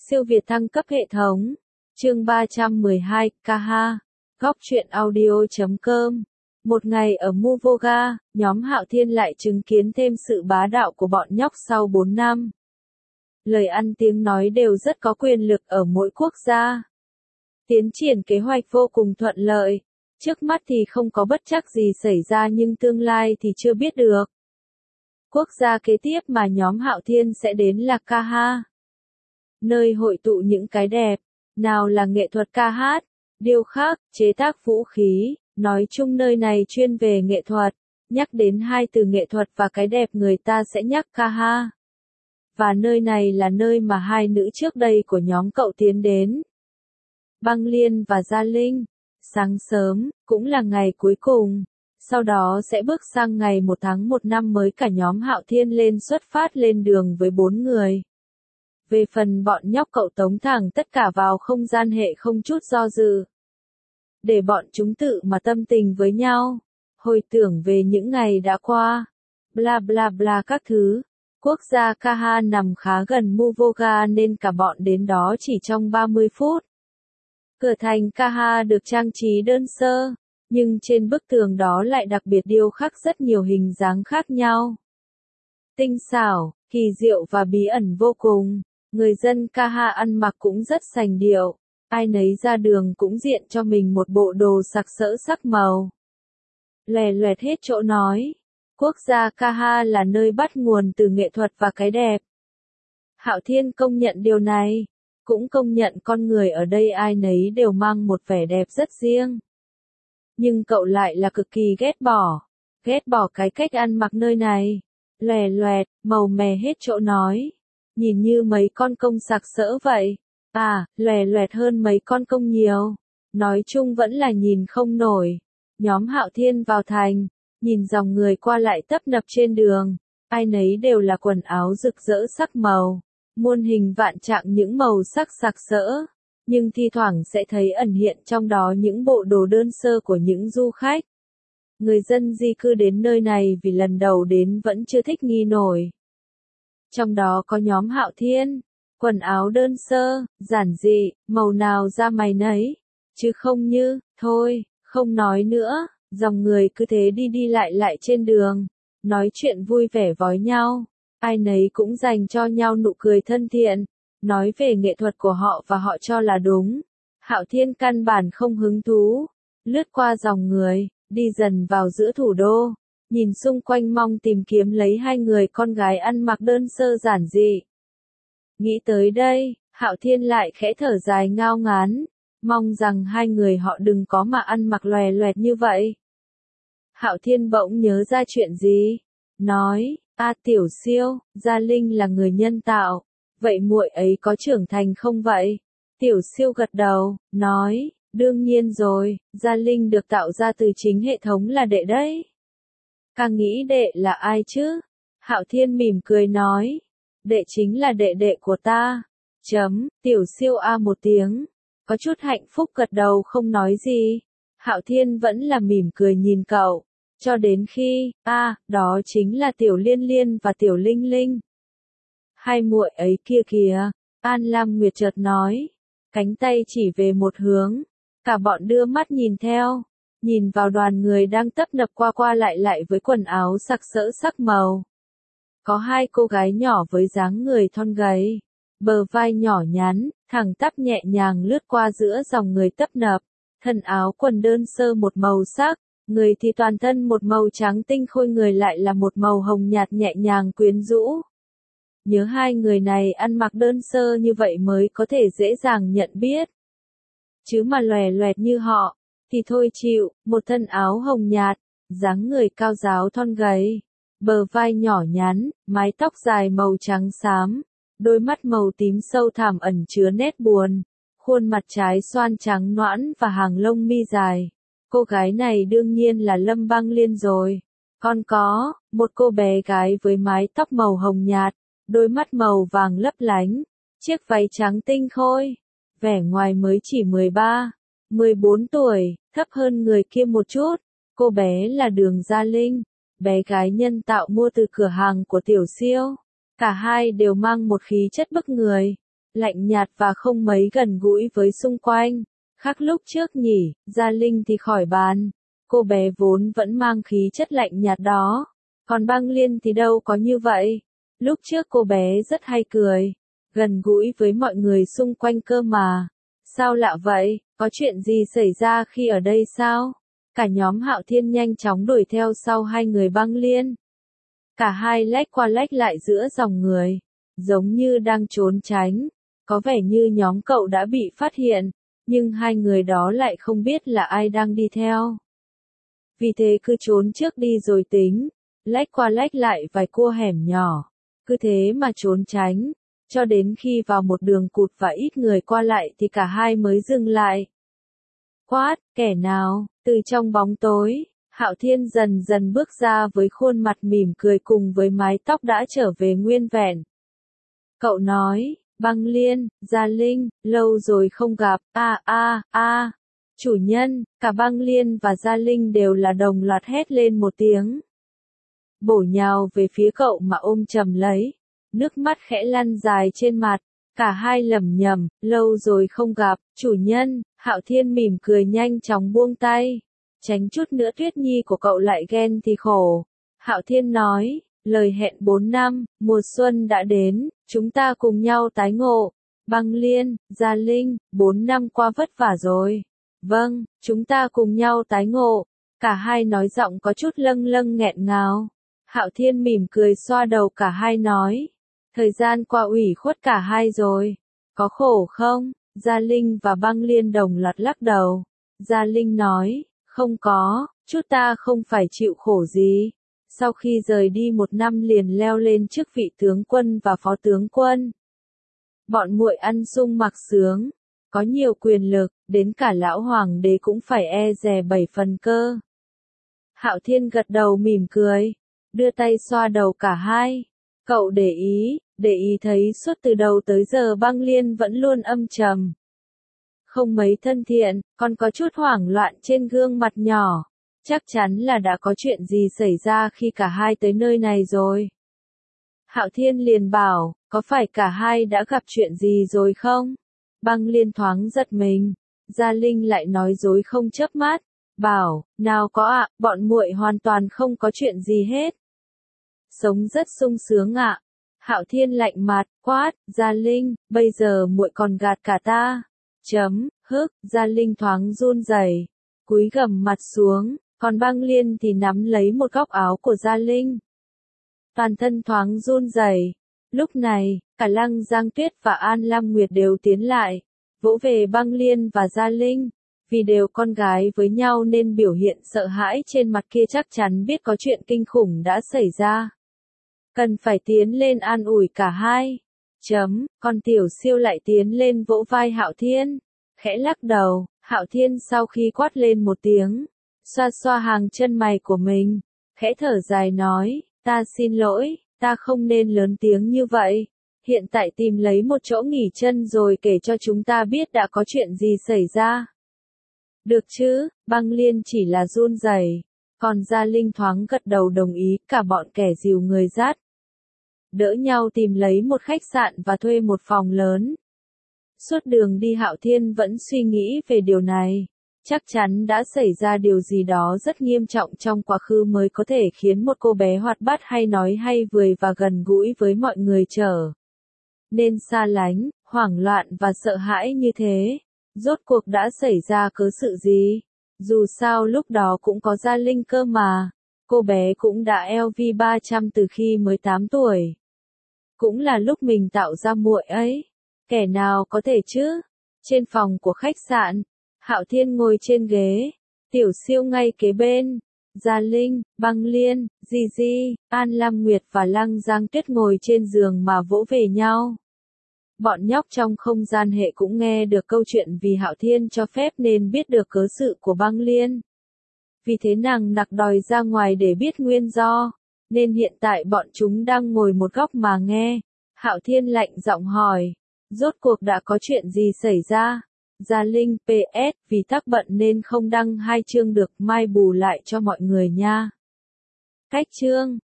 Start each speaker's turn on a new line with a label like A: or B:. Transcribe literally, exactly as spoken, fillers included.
A: Siêu Việt thăng cấp hệ thống. Chương ba trăm mười hai, ca ha. Góc truyện audio chấm com. Một ngày ở Muvoga, nhóm Hạo Thiên lại chứng kiến thêm sự bá đạo của bọn nhóc sau bốn năm. Lời ăn tiếng nói đều rất có quyền lực ở mỗi quốc gia. Tiến triển kế hoạch vô cùng thuận lợi. Trước mắt thì không có bất trắc gì xảy ra nhưng tương lai thì chưa biết được. Quốc gia kế tiếp mà nhóm Hạo Thiên sẽ đến là ca ha. Nơi hội tụ những cái đẹp, nào là nghệ thuật ca hát, điêu khắc, chế tác vũ khí, nói chung nơi này chuyên về nghệ thuật, nhắc đến hai từ nghệ thuật và cái đẹp người ta sẽ nhắc ca ha. Và nơi này là nơi mà hai nữ trước đây của nhóm cậu tiến đến. Băng Liên và Gia Linh. Sáng sớm, cũng là ngày cuối cùng, sau đó sẽ bước sang ngày một tháng một năm mới cả nhóm Hạo Thiên lên xuất phát lên đường với bốn người. Về phần bọn nhóc cậu tống thẳng tất cả vào không gian hệ không chút do dự. Để bọn chúng tự mà tâm tình với nhau, hồi tưởng về những ngày đã qua, bla bla bla các thứ. Quốc gia ca ha nằm khá gần Muvoga nên cả bọn đến đó chỉ trong ba mươi phút. Cửa thành ca ha được trang trí đơn sơ, nhưng trên bức tường đó lại đặc biệt điêu khắc rất nhiều hình dáng khác nhau. Tinh xảo, kỳ diệu và bí ẩn vô cùng. Người dân ca ha ăn mặc cũng rất sành điệu, ai nấy ra đường cũng diện cho mình một bộ đồ sặc sỡ sắc màu. Lè loẹt hết chỗ nói, quốc gia ca ha là nơi bắt nguồn từ nghệ thuật và cái đẹp. Hạo Thiên công nhận điều này, cũng công nhận con người ở đây ai nấy đều mang một vẻ đẹp rất riêng. Nhưng cậu lại là cực kỳ ghét bỏ, ghét bỏ cái cách ăn mặc nơi này, lè loẹt, màu mè hết chỗ nói. Nhìn như mấy con công sặc sỡ vậy. À, lòe loẹt hơn mấy con công nhiều. Nói chung vẫn là nhìn không nổi. Nhóm Hạo Thiên vào thành, nhìn dòng người qua lại tấp nập trên đường. Ai nấy đều là quần áo rực rỡ sắc màu. Muôn hình vạn trạng những màu sắc sặc sỡ. Nhưng thi thoảng sẽ thấy ẩn hiện trong đó những bộ đồ đơn sơ của những du khách. Người dân di cư đến nơi này vì lần đầu đến vẫn chưa thích nghi nổi. Trong đó có nhóm Hạo Thiên, quần áo đơn sơ, giản dị, màu nào ra mày nấy, chứ không như, thôi, không nói nữa, dòng người cứ thế đi đi lại lại trên đường, nói chuyện vui vẻ với nhau, ai nấy cũng dành cho nhau nụ cười thân thiện, nói về nghệ thuật của họ và họ cho là đúng. Hạo Thiên căn bản không hứng thú, lướt qua dòng người, đi dần vào giữa thủ đô. Nhìn xung quanh mong tìm kiếm lấy hai người con gái ăn mặc đơn sơ giản dị. Nghĩ tới đây, Hạo Thiên lại khẽ thở dài ngao ngán, mong rằng hai người họ đừng có mà ăn mặc lòe loẹt như vậy. Hạo Thiên bỗng nhớ ra chuyện gì, nói, a Tiểu Siêu, Gia Linh là người nhân tạo, vậy muội ấy có trưởng thành không vậy? Tiểu Siêu gật đầu, nói, đương nhiên rồi, Gia Linh được tạo ra từ chính hệ thống là đệ đấy. Càng nghĩ đệ là ai chứ? Hạo Thiên mỉm cười nói. Đệ chính là đệ đệ của ta. Chấm, Tiểu Siêu a một tiếng. Có chút hạnh phúc gật đầu không nói gì. Hạo Thiên vẫn là mỉm cười nhìn cậu. Cho đến khi, a à, đó chính là Tiểu Liên Liên và Tiểu Linh Linh. Hai muội ấy kia kìa. An Lam Nguyệt chợt nói. Cánh tay chỉ về một hướng. Cả bọn đưa mắt nhìn theo. Nhìn vào đoàn người đang tấp nập qua qua lại lại với quần áo sặc sỡ sắc màu. Có hai cô gái nhỏ với dáng người thon gầy, bờ vai nhỏ nhắn, thẳng tắp nhẹ nhàng lướt qua giữa dòng người tấp nập, thân áo quần đơn sơ một màu sắc, người thì toàn thân một màu trắng tinh khôi người lại là một màu hồng nhạt nhẹ nhàng quyến rũ. Nhớ hai người này ăn mặc đơn sơ như vậy mới có thể dễ dàng nhận biết. Chứ mà lòe loẹt như họ, thì thôi chịu, một thân áo hồng nhạt, dáng người cao ráo thon gầy, bờ vai nhỏ nhắn, mái tóc dài màu trắng xám, đôi mắt màu tím sâu thẳm ẩn chứa nét buồn, khuôn mặt trái xoan trắng nõn và hàng lông mi dài. Cô gái này đương nhiên là Lâm Băng Liên rồi. Còn có, một cô bé gái với mái tóc màu hồng nhạt, đôi mắt màu vàng lấp lánh, chiếc váy trắng tinh khôi, vẻ ngoài mới chỉ mười ba, mười bốn tuổi, thấp hơn người kia một chút. Cô bé là Đường Gia Linh, bé gái nhân tạo mua từ cửa hàng của Tiểu Siêu. Cả hai đều mang một khí chất bức người, lạnh nhạt và không mấy gần gũi với xung quanh. Khác lúc trước nhỉ, Gia Linh thì khỏi bàn. Cô bé vốn vẫn mang khí chất lạnh nhạt đó. Còn Băng Liên thì đâu có như vậy. Lúc trước cô bé rất hay cười, gần gũi với mọi người xung quanh cơ mà. Sao lạ vậy, có chuyện gì xảy ra khi ở đây sao? Cả nhóm Hạo Thiên nhanh chóng đuổi theo sau hai người Băng Liên. Cả hai lách qua lách lại giữa dòng người, giống như đang trốn tránh. Có vẻ như nhóm cậu đã bị phát hiện, nhưng hai người đó lại không biết là ai đang đi theo. Vì thế cứ trốn trước đi rồi tính, lách qua lách lại vài cua hẻm nhỏ. Cứ thế mà trốn tránh, cho đến khi vào một đường cụt và ít người qua lại thì cả hai mới dừng lại. Quát, kẻ nào? Từ trong bóng tối, Hạo Thiên dần dần bước ra với khuôn mặt mỉm cười cùng với mái tóc đã trở về nguyên vẹn. Cậu nói, Băng Liên, Gia Linh, lâu rồi không gặp, a a a. Chủ nhân, cả Băng Liên và Gia Linh đều là đồng loạt hét lên một tiếng. Bổ nhào về phía cậu mà ôm chầm lấy. Nước mắt khẽ lăn dài trên mặt. Cả hai lẩm nhẩm, lâu rồi không gặp, chủ nhân. Hạo Thiên mỉm cười nhanh chóng buông tay. Tránh chút nữa Tuyết Nhi của cậu lại ghen thì khổ. Hạo Thiên nói, lời hẹn bốn năm, mùa xuân đã đến, chúng ta cùng nhau tái ngộ. Băng Liên, Gia Linh, bốn năm qua vất vả rồi. Vâng, chúng ta cùng nhau tái ngộ. Cả hai nói giọng có chút lâng lâng nghẹn ngào. Hạo Thiên mỉm cười xoa đầu cả hai nói. Thời gian qua ủy khuất cả hai rồi. Có khổ không? Gia Linh và Băng Liên đồng loạt lắc đầu. Gia Linh nói, không có, chút ta không phải chịu khổ gì. Sau khi rời đi một năm liền leo lên chức vị tướng quân và phó tướng quân. Bọn muội ăn sung mặc sướng, có nhiều quyền lực, đến cả lão hoàng đế cũng phải e dè bảy phần cơ. Hạo Thiên gật đầu mỉm cười, đưa tay xoa đầu cả hai. Cậu để ý, để ý thấy suốt từ đầu tới giờ Băng Liên vẫn luôn âm trầm. Không mấy thân thiện, còn có chút hoảng loạn trên gương mặt nhỏ. Chắc chắn là đã có chuyện gì xảy ra khi cả hai tới nơi này rồi. Hạo Thiên liền bảo, có phải cả hai đã gặp chuyện gì rồi không? Băng Liên thoáng giật mình. Gia Linh lại nói dối không chớp mắt, bảo, nào có ạ, bọn muội hoàn toàn không có chuyện gì hết. Sống rất sung sướng ạ. Hạo Thiên lạnh mặt, quát, Gia Linh, bây giờ muội còn gạt cả ta. Chấm, hức, Gia Linh thoáng run rẩy, cúi gằm mặt xuống, còn Băng Liên thì nắm lấy một góc áo của Gia Linh. Toàn thân thoáng run rẩy. Lúc này, cả Lăng Giang Tuyết và An Lam Nguyệt đều tiến lại, vỗ về Băng Liên và Gia Linh. Vì đều con gái với nhau nên biểu hiện sợ hãi trên mặt kia chắc chắn biết có chuyện kinh khủng đã xảy ra. Cần phải tiến lên an ủi cả hai. Chấm, còn Tiểu Siêu lại tiến lên vỗ vai Hạo Thiên. Khẽ lắc đầu, Hạo Thiên sau khi quát lên một tiếng, xoa xoa hàng chân mày của mình, khẽ thở dài nói, ta xin lỗi, ta không nên lớn tiếng như vậy. Hiện tại tìm lấy một chỗ nghỉ chân rồi kể cho chúng ta biết đã có chuyện gì xảy ra. Được chứ, Băng Liên chỉ là run rẩy, còn Gia Linh thoáng gật đầu đồng ý, cả bọn kẻ dìu người dắt. Đỡ nhau tìm lấy một khách sạn và thuê một phòng lớn. Suốt đường đi Hạo Thiên vẫn suy nghĩ về điều này. Chắc chắn đã xảy ra điều gì đó rất nghiêm trọng trong quá khứ mới có thể khiến một cô bé hoạt bát hay nói hay vời và gần gũi với mọi người trở nên xa lánh, hoảng loạn và sợ hãi như thế. Rốt cuộc đã xảy ra cớ sự gì? Dù sao lúc đó cũng có Gia Linh cơ mà. Cô bé cũng đã L V ba trăm từ khi mới tám tuổi. Cũng là lúc mình tạo ra muội ấy. Kẻ nào có thể chứ? Trên phòng của khách sạn, Hạo Thiên ngồi trên ghế, Tiểu Siêu ngay kế bên. Gia Linh, Băng Liên, Di Di, An Lam Nguyệt và Lăng Giang Tuyết ngồi trên giường mà vỗ về nhau. Bọn nhóc trong không gian hệ cũng nghe được câu chuyện vì Hạo Thiên cho phép nên biết được cớ sự của Băng Liên. Vì thế nàng nặc đòi ra ngoài để biết nguyên do, nên hiện tại bọn chúng đang ngồi một góc mà nghe. Hạo Thiên lạnh giọng hỏi, rốt cuộc đã có chuyện gì xảy ra? Gia Linh P S vì tác bận nên không đăng hai chương được, mai bù lại cho mọi người nha. Cách chương